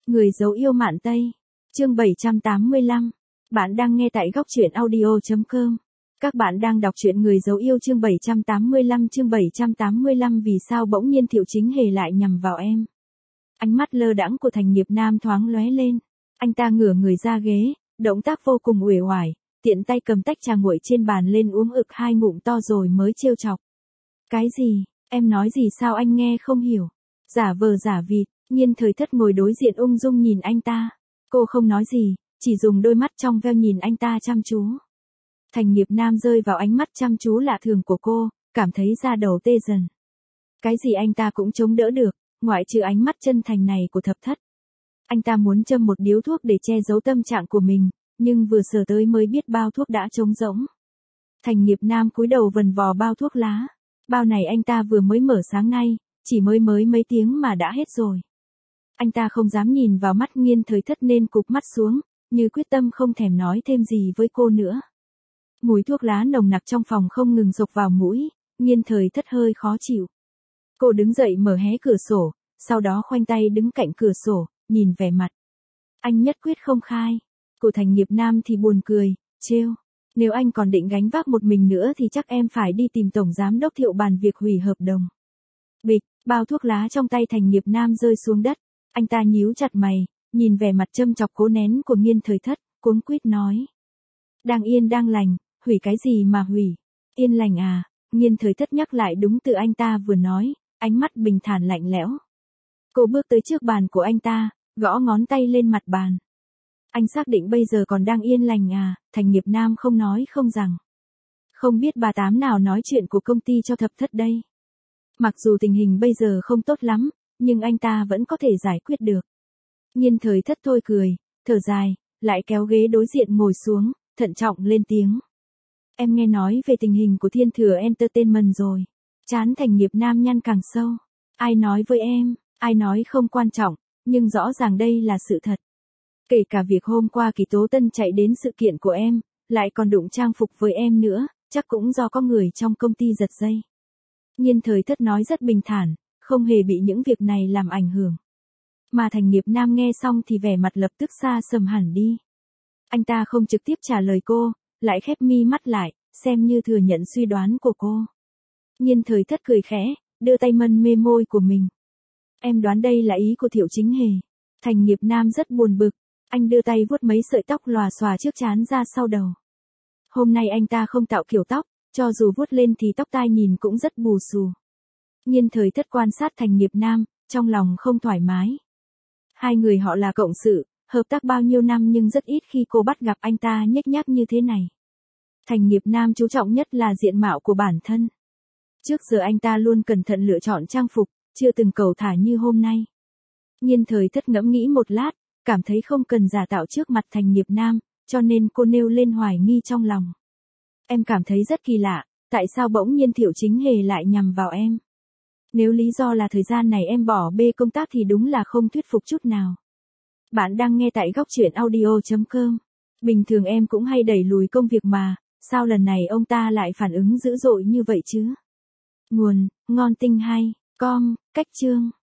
Người dấu yêu Mạn Tây. Chương 785. Bạn đang nghe tại góc truyện audio.com. Các bạn đang đọc truyện Người dấu yêu chương 785 vì sao bỗng nhiên Thiệu Chính Hề lại nhằm vào em. Ánh mắt lơ đãng của Thành Nghiệp Nam thoáng lóe lên. Anh ta ngửa người ra ghế, động tác vô cùng uể oải, tiện tay cầm tách trà nguội trên bàn lên uống ực 2 ngụm to rồi mới trêu chọc. Cái gì, em nói gì sao anh nghe không hiểu. Giả vờ giả vịt, Nhiên Thời Thất ngồi đối diện ung dung nhìn anh ta. Cô không nói gì, chỉ dùng đôi mắt trong veo nhìn anh ta chăm chú. Thành Nghiệp Nam rơi vào ánh mắt chăm chú lạ thường của cô, cảm thấy da đầu tê dần. Cái gì anh ta cũng chống đỡ được, ngoại trừ ánh mắt chân thành này của Thập Thất. Anh ta muốn châm một điếu thuốc để che giấu tâm trạng của mình, nhưng vừa sờ tới mới biết bao thuốc đã trống rỗng. Thành Nghiệp Nam cúi đầu vần vò bao thuốc lá. Bao này anh ta vừa mới mở sáng nay, chỉ mới mấy tiếng mà đã hết rồi. Anh ta không dám nhìn vào mắt Nhiên Thời Thất nên cụp mắt xuống, như quyết tâm không thèm nói thêm gì với cô nữa. Mùi thuốc lá nồng nặc trong phòng không ngừng xộc vào mũi, Nhiên Thời Thất hơi khó chịu. Cô đứng dậy mở hé cửa sổ, sau đó khoanh tay đứng cạnh cửa sổ, nhìn vẻ mặt. Anh nhất quyết không khai. Của Thành Nghiệp Nam thì buồn cười, trêu. Nếu anh còn định gánh vác một mình nữa thì chắc em phải đi tìm Tổng Giám đốc Thiệu bàn việc hủy hợp đồng. Bịch, bao thuốc lá trong tay Thành Nghiệp Nam rơi xuống đất. Anh ta nhíu chặt mày, nhìn vẻ mặt châm chọc cố nén của Nhiên Thời Thất, cuống quýt nói. Đang yên đang lành, hủy cái gì mà hủy? Yên lành à? Nhiên Thời Thất nhắc lại đúng từ anh ta vừa nói, ánh mắt bình thản lạnh lẽo. Cô bước tới trước bàn của anh ta, gõ ngón tay lên mặt bàn. Anh xác định bây giờ còn đang yên lành à? Thành Nghiệp Nam không nói không rằng. Không biết bà Tám nào nói chuyện của công ty cho Thập Thất đây. Mặc dù tình hình bây giờ không tốt lắm, nhưng anh ta vẫn có thể giải quyết được. Nhiên Thời Thất thôi cười, thở dài, lại kéo ghế đối diện ngồi xuống, thận trọng lên tiếng. Em nghe nói về tình hình của Thiên Thừa Entertainment rồi. Trán Thành Nghiệp Nam nhăn càng sâu. Ai nói với em, ai nói không quan trọng, nhưng rõ ràng đây là sự thật. Kể cả việc hôm qua Kỳ Tố Tân chạy đến sự kiện của em, lại còn đụng trang phục với em nữa, chắc cũng do có người trong công ty giật dây. Nhiên Thời Thất nói rất bình thản, không hề bị những việc này làm ảnh hưởng. Mà Thành Nghiệp Nam nghe xong thì vẻ mặt lập tức xa sầm hẳn đi. Anh ta không trực tiếp trả lời cô, lại khép mi mắt lại, xem như thừa nhận suy đoán của cô. Nhiên Thời Thất cười khẽ, đưa tay mân mê môi của mình. Em đoán đây là ý của Thiệu Chính Hề. Thành Nghiệp Nam rất buồn bực, anh đưa tay vuốt mấy sợi tóc lòa xòa trước trán ra sau đầu. Hôm nay anh ta không tạo kiểu tóc, cho dù vuốt lên thì tóc tai nhìn cũng rất bù xù. Nhiên Thời Thất quan sát Thành Nghiệp Nam, trong lòng không thoải mái. Hai người họ là cộng sự, hợp tác bao nhiêu năm nhưng rất ít khi cô bắt gặp anh ta nhếch nhác như thế này. Thành Nghiệp Nam chú trọng nhất là diện mạo của bản thân. Trước giờ anh ta luôn cẩn thận lựa chọn trang phục, chưa từng cầu thả như hôm nay. Nhiên Thời Thất ngẫm nghĩ một lát, cảm thấy không cần giả tạo trước mặt Thành Nghiệp Nam, cho nên cô nêu lên hoài nghi trong lòng. Em cảm thấy rất kỳ lạ, tại sao bỗng nhiên Thiệu Chính Hề lại nhằm vào em? Nếu lý do là thời gian này em bỏ bê công tác thì đúng là không thuyết phục chút nào. Bạn đang nghe tại góc truyện audio.com. Bình thường em cũng hay đẩy lùi công việc mà, sao lần này ông ta lại phản ứng dữ dội như vậy chứ? Nguồn, Ngon Tinh Hay, com, cách chương.